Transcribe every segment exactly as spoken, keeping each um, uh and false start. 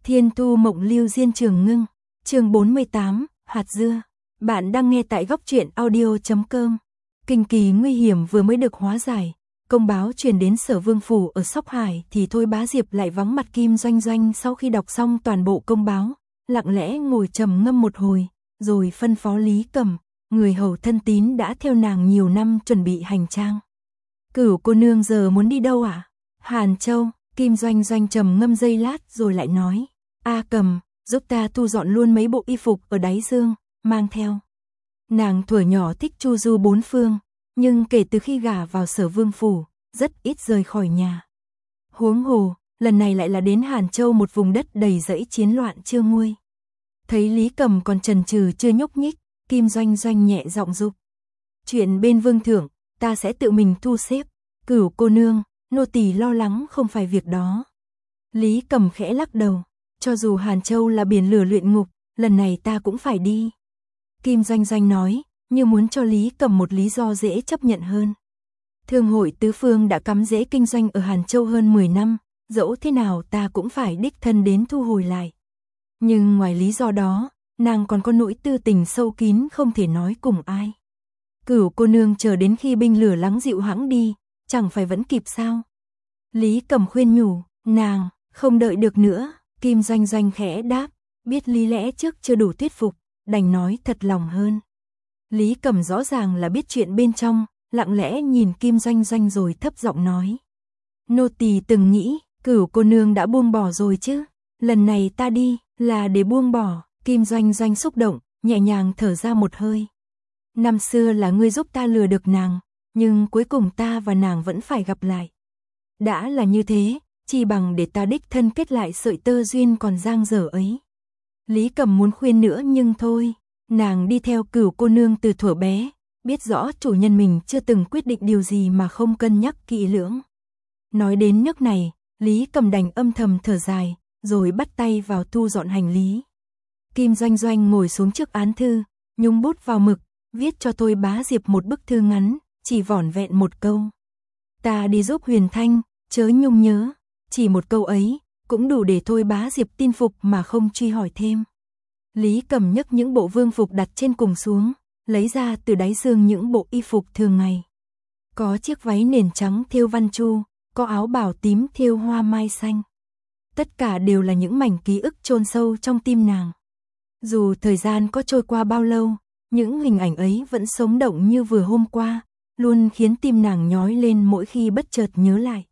Thiên Thu Mộng Lưu Diên Trường Ngưng, chương bốn mươi tám, hạt dưa. Bạn đang nghe tại góc truyện audio chấm com. Kinh kỳ nguy hiểm vừa mới được hóa giải, công báo truyền đến Sở Vương phủ ở Sóc Hải thì Thôi Bá Diệp lại vắng mặt Kim Doanh Doanh. Sau khi đọc xong toàn bộ công báo, lặng lẽ ngồi trầm ngâm một hồi, rồi phân phó Lý Cầm, người hầu thân tín đã theo nàng nhiều năm, chuẩn bị hành trang. Cửu cô nương giờ muốn đi đâu ạ? À? Hàn Châu. Kim Doanh Doanh trầm ngâm giây lát rồi lại nói, A Cầm, giúp ta thu dọn luôn mấy bộ y phục ở đáy giường, mang theo. Nàng thuở nhỏ thích chu du bốn phương, nhưng kể từ khi gả vào Sở Vương phủ, rất ít rời khỏi nhà. Huống hồ, lần này lại là đến Hàn Châu, một vùng đất đầy rẫy chiến loạn chưa nguôi. Thấy Lý Cầm còn chần chừ chưa nhúc nhích, Kim Doanh Doanh nhẹ giọng dục, chuyện bên vương thượng, ta sẽ tự mình thu xếp. Cửu cô nương, nô tỳ lo lắng không phải việc đó. Lý Cầm khẽ lắc đầu, cho dù Hàn Châu là biển lửa luyện ngục, lần này ta cũng phải đi. Kim Doanh Doanh nói, như muốn cho Lý Cầm một lý do dễ chấp nhận hơn. Thương hội tứ phương đã cắm rễ kinh doanh ở Hàn Châu hơn mười năm, dẫu thế nào ta cũng phải đích thân đến thu hồi lại. Nhưng ngoài lý do đó, nàng còn có nỗi tư tình sâu kín không thể nói cùng ai. Cửu cô nương chờ đến khi binh lửa lắng dịu hãng đi, chẳng phải vẫn kịp sao? Lý Cầm khuyên nhủ, nàng, không đợi được nữa. Kim Doanh Doanh khẽ đáp, biết lý lẽ trước chưa đủ thuyết phục, đành nói thật lòng hơn. Lý Cầm rõ ràng là biết chuyện bên trong, lặng lẽ nhìn Kim Doanh Doanh rồi thấp giọng nói, nô tỳ từng nghĩ, cửu cô nương đã buông bỏ rồi chứ, lần này ta đi, là để buông bỏ. Kim Doanh Doanh xúc động, nhẹ nhàng thở ra một hơi. Năm xưa là ngươi giúp ta lừa được nàng, nhưng cuối cùng ta và nàng vẫn phải gặp lại. Đã là như thế, chỉ bằng để ta đích thân kết lại sợi tơ duyên còn dang dở ấy. Lý Cầm muốn khuyên nữa nhưng thôi, nàng đi theo cửu cô nương từ thuở bé, biết rõ chủ nhân mình chưa từng quyết định điều gì mà không cân nhắc kỹ lưỡng. Nói đến nước này, Lý Cầm đành âm thầm thở dài, rồi bắt tay vào thu dọn hành lý. Kim Doanh Doanh ngồi xuống trước án thư, nhúng bút vào mực, viết cho Thôi Bá Diệp một bức thư ngắn, chỉ vỏn vẹn một câu. Ta đi giúp Huyền Thanh, chớ nhung nhớ. Chỉ một câu ấy, cũng đủ để Thôi Bá Diệp tin phục mà không truy hỏi thêm. Lý Cầm nhấc những bộ vương phục đặt trên cùng xuống, lấy ra từ đáy giường những bộ y phục thường ngày. Có chiếc váy nền trắng thêu văn chu, có áo bào tím thêu hoa mai xanh. Tất cả đều là những mảnh ký ức chôn sâu trong tim nàng. Dù thời gian có trôi qua bao lâu, những hình ảnh ấy vẫn sống động như vừa hôm qua, luôn khiến tim nàng nhói lên mỗi khi bất chợt nhớ lại.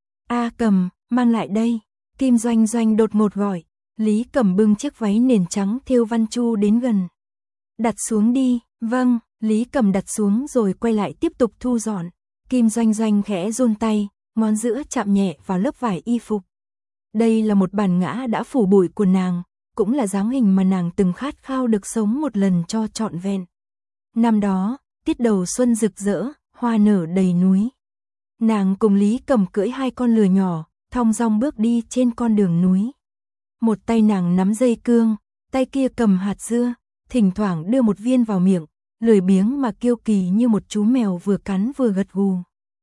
A Cầm, mang lại đây. Kim Doanh Doanh đột ngột gọi. Lý Cầm bưng chiếc váy nền trắng thêu văn chu đến gần. Đặt xuống đi. Vâng. Lý Cầm đặt xuống rồi quay lại tiếp tục thu dọn. Kim Doanh Doanh khẽ run tay, ngón giữa chạm nhẹ vào lớp vải y phục. Đây là một bản ngã đã phủ bụi của nàng, cũng là dáng hình mà nàng từng khát khao được sống một lần cho trọn vẹn. Năm đó, tiết đầu xuân rực rỡ, hoa nở đầy núi. Nàng cùng Lý Cầm cưỡi hai con lừa nhỏ, thong dong bước đi trên con đường núi. Một tay nàng nắm dây cương, tay kia cầm hạt dưa, thỉnh thoảng đưa một viên vào miệng, lười biếng mà kiêu kỳ như một chú mèo vừa cắn vừa gật gù.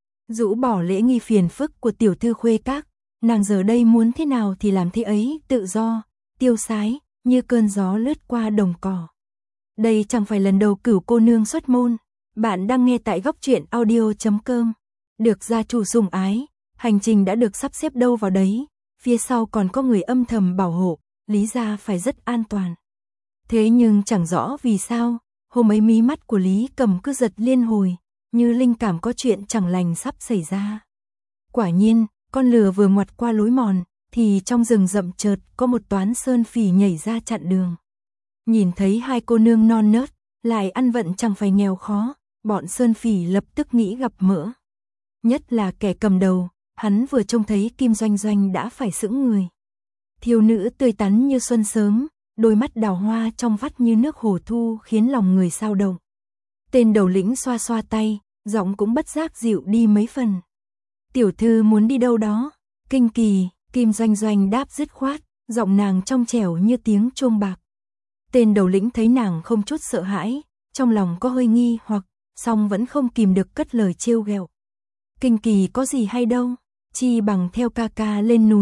Rũ bỏ lễ nghi phiền phức của tiểu thư khuê các, nàng giờ đây muốn thế nào thì làm thế ấy, tự do, tiêu sái, như cơn gió lướt qua đồng cỏ. Đây chẳng phải lần đầu cửu cô nương xuất môn. Bạn đang nghe tại góc truyện audio chấm com. Được gia chủ sủng ái, hành trình đã được sắp xếp đâu vào đấy, phía sau còn có người âm thầm bảo hộ, Lý gia phải rất an toàn. Thế nhưng chẳng rõ vì sao, hôm ấy mí mắt của Lý Cầm cứ giật liên hồi, như linh cảm có chuyện chẳng lành sắp xảy ra. Quả nhiên, con lừa vừa ngoặt qua lối mòn, thì trong rừng rậm chợt có một toán sơn phỉ nhảy ra chặn đường. Nhìn thấy hai cô nương non nớt, lại ăn vận chẳng phải nghèo khó, bọn sơn phỉ lập tức nghĩ gặp mỡ. Nhất là kẻ cầm đầu, hắn vừa trông thấy Kim Doanh Doanh đã phải sững người. Thiếu nữ tươi tắn như xuân sớm, đôi mắt đào hoa trong vắt như nước hồ thu khiến lòng người sao động. Tên đầu lĩnh xoa xoa tay, giọng cũng bất giác dịu đi mấy phần. Tiểu thư muốn đi đâu đó? Kinh kỳ. Kim Doanh Doanh đáp dứt khoát, giọng nàng trong trẻo như tiếng chuông bạc. Tên đầu lĩnh thấy nàng không chút sợ hãi, trong lòng có hơi nghi hoặc, song vẫn không kìm được cất lời trêu ghẹo. Kinh kỳ có gì hay đâu, chi bằng theo ca ca lên núi,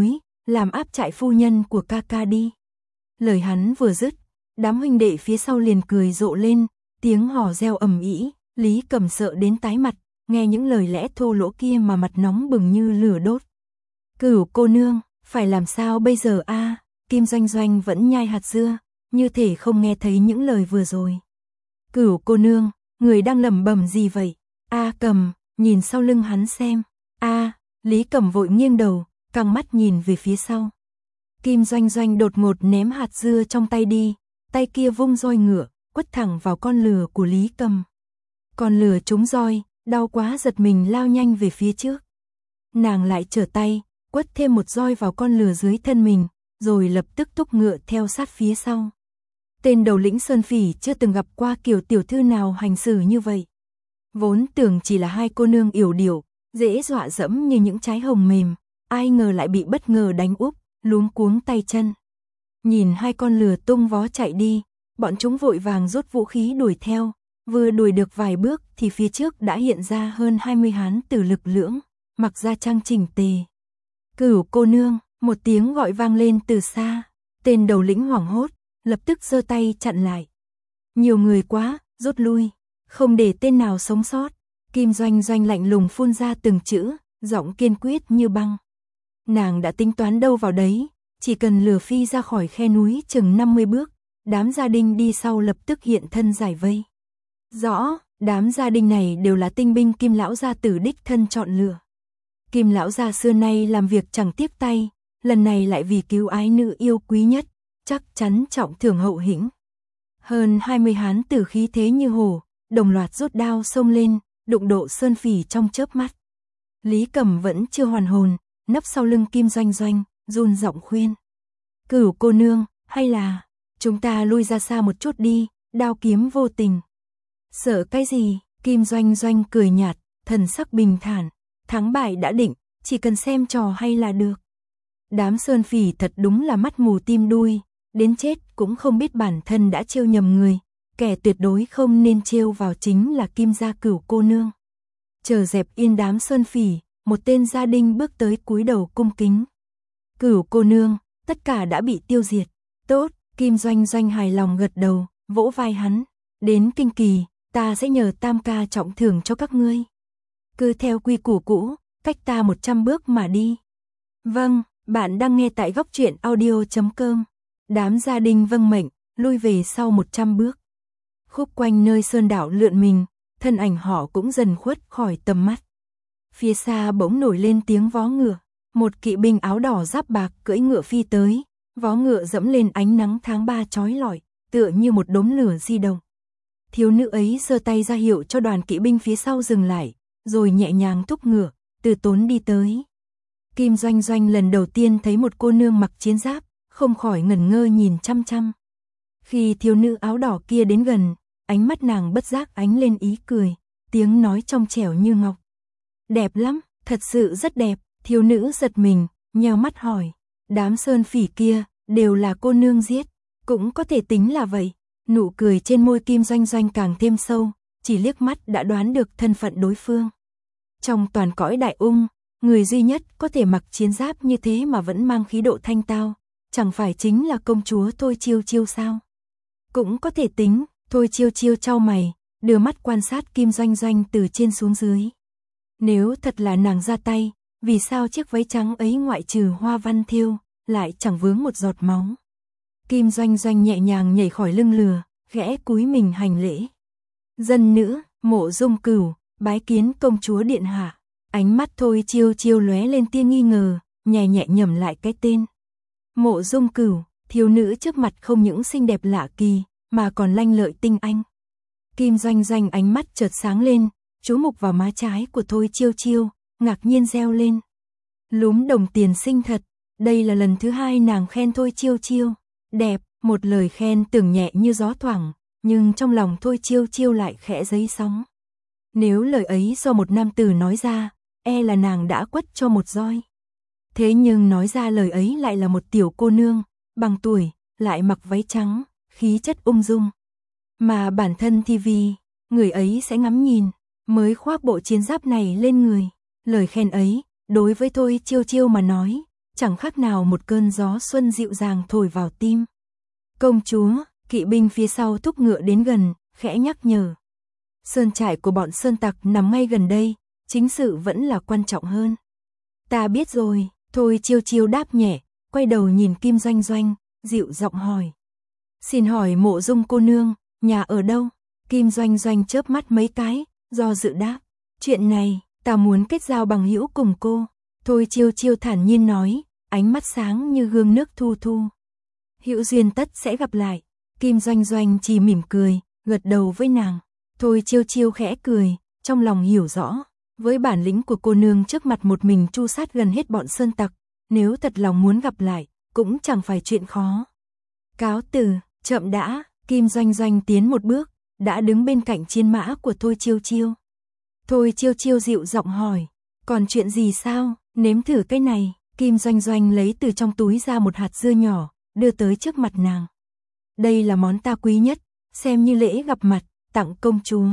làm áp trại phu nhân của ca ca đi. Lời hắn vừa dứt, đám huynh đệ phía sau liền cười rộ lên, tiếng hò reo ầm ĩ, Lý Cầm sợ đến tái mặt, nghe những lời lẽ thô lỗ kia mà mặt nóng bừng như lửa đốt. Cửu cô nương, phải làm sao bây giờ a? Kim Doanh Doanh vẫn nhai hạt dưa, như thể không nghe thấy những lời vừa rồi. Cửu cô nương, người đang lẩm bẩm gì vậy? A Cầm, nhìn sau lưng hắn xem. A, Lý Cầm vội nghiêng đầu, căng mắt nhìn về phía sau. Kim Doanh Doanh đột ngột ném hạt dưa trong tay đi, tay kia vung roi ngựa, quất thẳng vào con lừa của Lý Cầm. Con lừa trúng roi, đau quá giật mình lao nhanh về phía trước. Nàng lại trở tay, quất thêm một roi vào con lừa dưới thân mình, rồi lập tức thúc ngựa theo sát phía sau. Tên đầu lĩnh Sơn Phỉ chưa từng gặp qua kiểu tiểu thư nào hành xử như vậy. Vốn tưởng chỉ là hai cô nương yểu điệu, dễ dọa dẫm như những trái hồng mềm, ai ngờ lại bị bất ngờ đánh úp, luống cuống tay chân. Nhìn hai con lừa tung vó chạy đi, bọn chúng vội vàng rút vũ khí đuổi theo, vừa đuổi được vài bước thì phía trước đã hiện ra hơn hai mươi hán tử lực lưỡng, mặc ra trang chỉnh tề. Cửu cô nương, một tiếng gọi vang lên từ xa, tên đầu lĩnh hoảng hốt, lập tức giơ tay chặn lại. Nhiều người quá, rút lui, không để tên nào sống sót. Kim Doanh Doanh lạnh lùng phun ra từng chữ, giọng kiên quyết như băng. Nàng đã tính toán đâu vào đấy, chỉ cần lừa phi ra khỏi khe núi chừng năm mươi bước, đám gia đình đi sau lập tức hiện thân giải vây. Rõ, đám gia đình này đều là tinh binh Kim lão gia tử đích thân chọn lựa. Kim lão gia xưa nay làm việc chẳng tiếc tay, lần này lại vì cứu ái nữ yêu quý nhất, chắc chắn trọng thưởng hậu hĩnh. Hơn hai mươi hán tử khí thế như hổ, đồng loạt rút đao xông lên, đụng độ Sơn Phỉ trong chớp mắt. Lý Cầm vẫn chưa hoàn hồn, nấp sau lưng Kim Doanh Doanh, run giọng khuyên. Cửu cô nương, hay là chúng ta lui ra xa một chút đi, đao kiếm vô tình. Sợ cái gì? Kim Doanh Doanh cười nhạt, thần sắc bình thản, thắng bại đã định, chỉ cần xem trò hay là được. Đám Sơn Phỉ thật đúng là mắt mù tim đuôi, đến chết cũng không biết bản thân đã trêu nhầm người, kẻ tuyệt đối không nên trêu vào chính là Kim gia Cửu cô nương. Chờ dẹp yên đám Sơn Phỉ, một tên gia đình bước tới cúi đầu cung kính. Cửu cô nương, tất cả đã bị tiêu diệt. Tốt, Kim Doanh Doanh hài lòng gật đầu, vỗ vai hắn. Đến Kinh Kỳ, ta sẽ nhờ Tam ca trọng thưởng cho các ngươi. Cứ theo quy củ cũ, cách ta một trăm bước mà đi. Vâng, bạn đang nghe tại góc truyện audio chấm com. Đám gia đình vâng mệnh, lui về sau một trăm bước. Khúc quanh nơi sơn đảo lượn mình, thân ảnh họ cũng dần khuất khỏi tầm mắt. Phía xa bỗng nổi lên tiếng vó ngựa, một kỵ binh áo đỏ giáp bạc cưỡi ngựa phi tới, vó ngựa dẫm lên ánh nắng tháng ba chói lọi, tựa như một đốm lửa di động. Thiếu nữ ấy giơ tay ra hiệu cho đoàn kỵ binh phía sau dừng lại, rồi nhẹ nhàng thúc ngựa, từ tốn đi tới. Kim Doanh Doanh lần đầu tiên thấy một cô nương mặc chiến giáp, không khỏi ngẩn ngơ nhìn chăm chăm. Khi thiếu nữ áo đỏ kia đến gần, ánh mắt nàng bất giác ánh lên ý cười, tiếng nói trong trẻo như ngọc. Đẹp lắm, thật sự rất đẹp. Thiếu nữ giật mình, nheo mắt hỏi. Đám Sơn Phỉ kia, đều là cô nương giết. Cũng có thể tính là vậy. Nụ cười trên môi Kim Doanh Doanh càng thêm sâu, chỉ liếc mắt đã đoán được thân phận đối phương. Trong toàn cõi đại ung, người duy nhất có thể mặc chiến giáp như thế mà vẫn mang khí độ thanh tao, chẳng phải chính là công chúa Thôi Chiêu Chiêu sao? Cũng có thể tính. Thôi Chiêu Chiêu chau mày, đưa mắt quan sát Kim Doanh Doanh từ trên xuống dưới. Nếu thật là nàng ra tay, vì sao chiếc váy trắng ấy ngoại trừ hoa văn thêu, lại chẳng vướng một giọt máu? Kim Doanh Doanh nhẹ nhàng nhảy khỏi lưng lừa, khẽ cúi mình hành lễ. Dân nữ, Mộ Dung Cửu, bái kiến công chúa điện hạ. Ánh mắt Thôi Chiêu Chiêu lóe lên tia nghi ngờ, nhẹ nhẹ nhẩm lại cái tên. Mộ Dung Cửu, thiếu nữ trước mặt không những xinh đẹp lạ kỳ, mà còn lanh lợi tinh anh. Kim Doanh Doanh ánh mắt chợt sáng lên, chú mục vào má trái của Thôi Chiêu Chiêu, ngạc nhiên reo lên. Lúm đồng tiền xinh thật, đây là lần thứ hai nàng khen Thôi Chiêu Chiêu. Đẹp, một lời khen tưởng nhẹ như gió thoảng, nhưng trong lòng Thôi Chiêu Chiêu lại khẽ dấy sóng. Nếu lời ấy do một nam tử nói ra, e là nàng đã quất cho một roi. Thế nhưng nói ra lời ấy lại là một tiểu cô nương, bằng tuổi, lại mặc váy trắng, khí chất ung dung. Mà bản thân thì vì, người ấy sẽ ngắm nhìn, mới khoác bộ chiến giáp này lên người. Lời khen ấy, đối với Thôi Chiêu Chiêu mà nói, chẳng khác nào một cơn gió xuân dịu dàng thổi vào tim. Công chúa, kỵ binh phía sau thúc ngựa đến gần, khẽ nhắc nhở. Sơn trại của bọn sơn tặc nằm ngay gần đây, chính sự vẫn là quan trọng hơn. Ta biết rồi, Thôi Chiêu Chiêu đáp nhẹ, quay đầu nhìn Kim Doanh Doanh, dịu giọng hỏi. Xin hỏi Mộ Dung cô nương, nhà ở đâu? Kim Doanh Doanh chớp mắt mấy cái, do dự đáp. Chuyện này, ta muốn kết giao bằng hữu cùng cô. Thôi Chiêu Chiêu thản nhiên nói, ánh mắt sáng như gương nước thu thu. Hữu duyên tất sẽ gặp lại. Kim Doanh Doanh chỉ mỉm cười, gật đầu với nàng. Thôi Chiêu Chiêu khẽ cười, trong lòng hiểu rõ. Với bản lĩnh của cô nương trước mặt một mình tru sát gần hết bọn sơn tặc, nếu thật lòng muốn gặp lại, cũng chẳng phải chuyện khó. Cáo từ, chậm đã, Kim Doanh Doanh tiến một bước, đã đứng bên cạnh chiến mã của Thôi Chiêu Chiêu. Thôi Chiêu Chiêu dịu giọng hỏi, còn chuyện gì sao, nếm thử cái này. Kim Doanh Doanh lấy từ trong túi ra một hạt dưa nhỏ, đưa tới trước mặt nàng. Đây là món ta quý nhất, xem như lễ gặp mặt, tặng công chúa.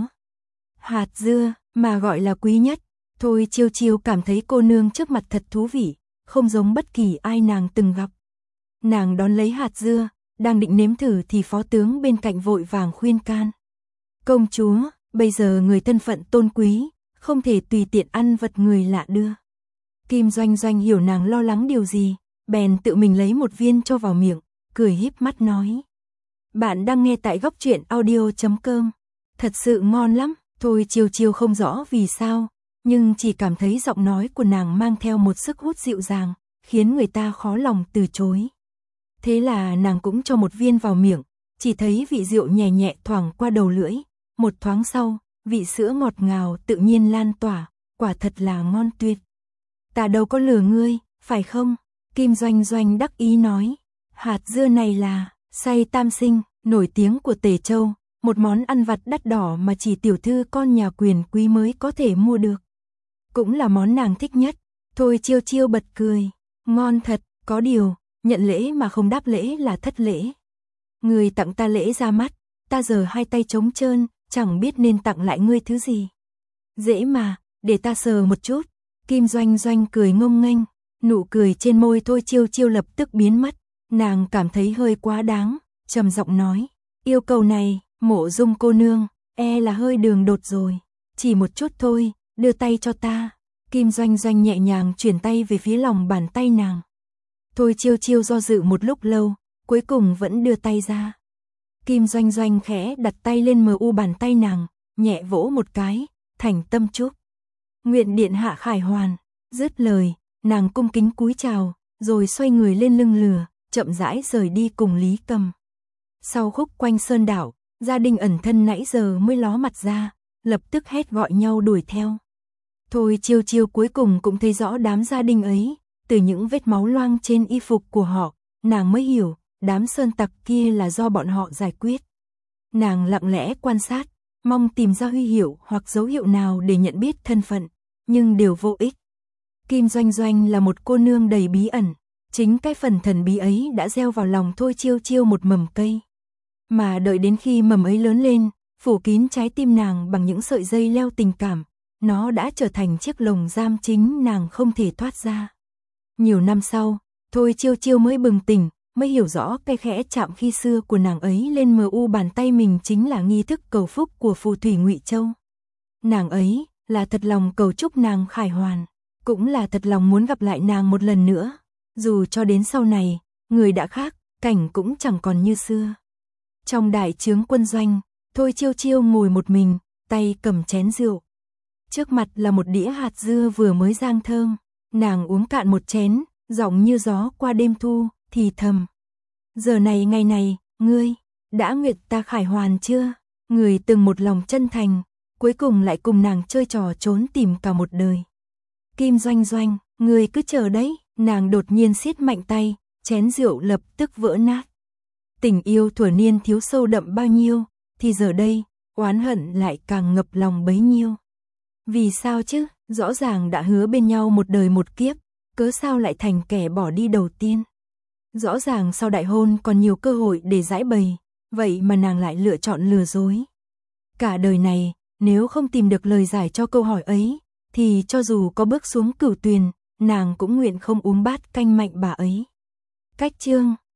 Hạt dưa, mà gọi là quý nhất. Thôi Chiêu Chiêu cảm thấy cô nương trước mặt thật thú vị, không giống bất kỳ ai nàng từng gặp. Nàng đón lấy hạt dưa, đang định nếm thử thì phó tướng bên cạnh vội vàng khuyên can. Công chúa, bây giờ người thân phận tôn quý, không thể tùy tiện ăn vật người lạ đưa. Kim Doanh Doanh hiểu nàng lo lắng điều gì, bèn tự mình lấy một viên cho vào miệng, cười híp mắt nói. Bạn đang nghe tại góc truyện audio chấm com. Thật sự ngon lắm. Thôi Chiêu Chiêu không rõ vì sao, nhưng chỉ cảm thấy giọng nói của nàng mang theo một sức hút dịu dàng, khiến người ta khó lòng từ chối. Thế là nàng cũng cho một viên vào miệng, chỉ thấy vị rượu nhẹ nhẹ thoảng qua đầu lưỡi, một thoáng sau, vị sữa ngọt ngào tự nhiên lan tỏa, quả thật là ngon tuyệt. Ta đâu có lừa ngươi, phải không? Kim Doanh Doanh đắc ý nói, hạt dưa này là xay tam sinh, nổi tiếng của Tề Châu. Một món ăn vặt đắt đỏ mà chỉ tiểu thư con nhà quyền quý mới có thể mua được. Cũng là món nàng thích nhất. Thôi Chiêu Chiêu bật cười. Ngon thật, có điều, nhận lễ mà không đáp lễ là thất lễ. Người tặng ta lễ ra mắt, ta giờ hai tay trống trơn, chẳng biết nên tặng lại ngươi thứ gì. Dễ mà, để ta sờ một chút. Kim Doanh Doanh cười ngông nghênh, nụ cười trên môi Thôi Chiêu Chiêu lập tức biến mất. Nàng cảm thấy hơi quá đáng, trầm giọng nói. Yêu cầu này, Mộ Dung cô nương, e là hơi đường đột rồi. Chỉ một chút thôi, đưa tay cho ta. Kim Doanh Doanh nhẹ nhàng chuyển tay về phía lòng bàn tay nàng. Thôi Chiêu Chiêu do dự một lúc lâu, cuối cùng vẫn đưa tay ra. Kim Doanh Doanh khẽ đặt tay lên mờ u bàn tay nàng, nhẹ vỗ một cái, thành tâm chúc. Nguyện điện hạ khải hoàn. Dứt lời, nàng cung kính cúi chào, rồi xoay người lên lưng lừa, chậm rãi rời đi cùng Lý Cầm. Sau khúc quanh sơn đảo, gia đình ẩn thân nãy giờ mới ló mặt ra, lập tức hét gọi nhau đuổi theo. Thôi Chiêu Chiêu cuối cùng cũng thấy rõ đám gia đình ấy, từ những vết máu loang trên y phục của họ, nàng mới hiểu, đám sơn tặc kia là do bọn họ giải quyết. Nàng lặng lẽ quan sát, mong tìm ra huy hiệu hoặc dấu hiệu nào để nhận biết thân phận, nhưng đều vô ích. Kim Doanh Doanh là một cô nương đầy bí ẩn, chính cái phần thần bí ấy đã gieo vào lòng Thôi Chiêu Chiêu một mầm cây. Mà đợi đến khi mầm ấy lớn lên, phủ kín trái tim nàng bằng những sợi dây leo tình cảm, nó đã trở thành chiếc lồng giam chính nàng không thể thoát ra. Nhiều năm sau, Thôi Chiêu Chiêu mới bừng tỉnh, mới hiểu rõ cái khẽ chạm khi xưa của nàng ấy lên mờ u bàn tay mình chính là nghi thức cầu phúc của phù thủy Ngụy Châu. Nàng ấy là thật lòng cầu chúc nàng khải hoàn, cũng là thật lòng muốn gặp lại nàng một lần nữa, dù cho đến sau này, người đã khác, cảnh cũng chẳng còn như xưa. Trong đại trướng quân doanh, Thôi Chiêu Chiêu ngồi một mình, tay cầm chén rượu. Trước mặt là một đĩa hạt dưa vừa mới rang thơm, nàng uống cạn một chén, giọng như gió qua đêm thu, thì thầm. Giờ này ngày này, ngươi, đã nguyện ta khải hoàn chưa? Người từng một lòng chân thành, cuối cùng lại cùng nàng chơi trò trốn tìm cả một đời. Kim Doanh Doanh, ngươi cứ chờ đấy, nàng đột nhiên siết mạnh tay, chén rượu lập tức vỡ nát. Tình yêu thuở niên thiếu sâu đậm bao nhiêu, thì giờ đây, oán hận lại càng ngập lòng bấy nhiêu. Vì sao chứ, rõ ràng đã hứa bên nhau một đời một kiếp, cớ sao lại thành kẻ bỏ đi đầu tiên. Rõ ràng sau đại hôn còn nhiều cơ hội để giải bày, vậy mà nàng lại lựa chọn lừa dối. Cả đời này, nếu không tìm được lời giải cho câu hỏi ấy, thì cho dù có bước xuống cửu tuyền, nàng cũng nguyện không uống bát canh mạnh bà ấy. Cách chương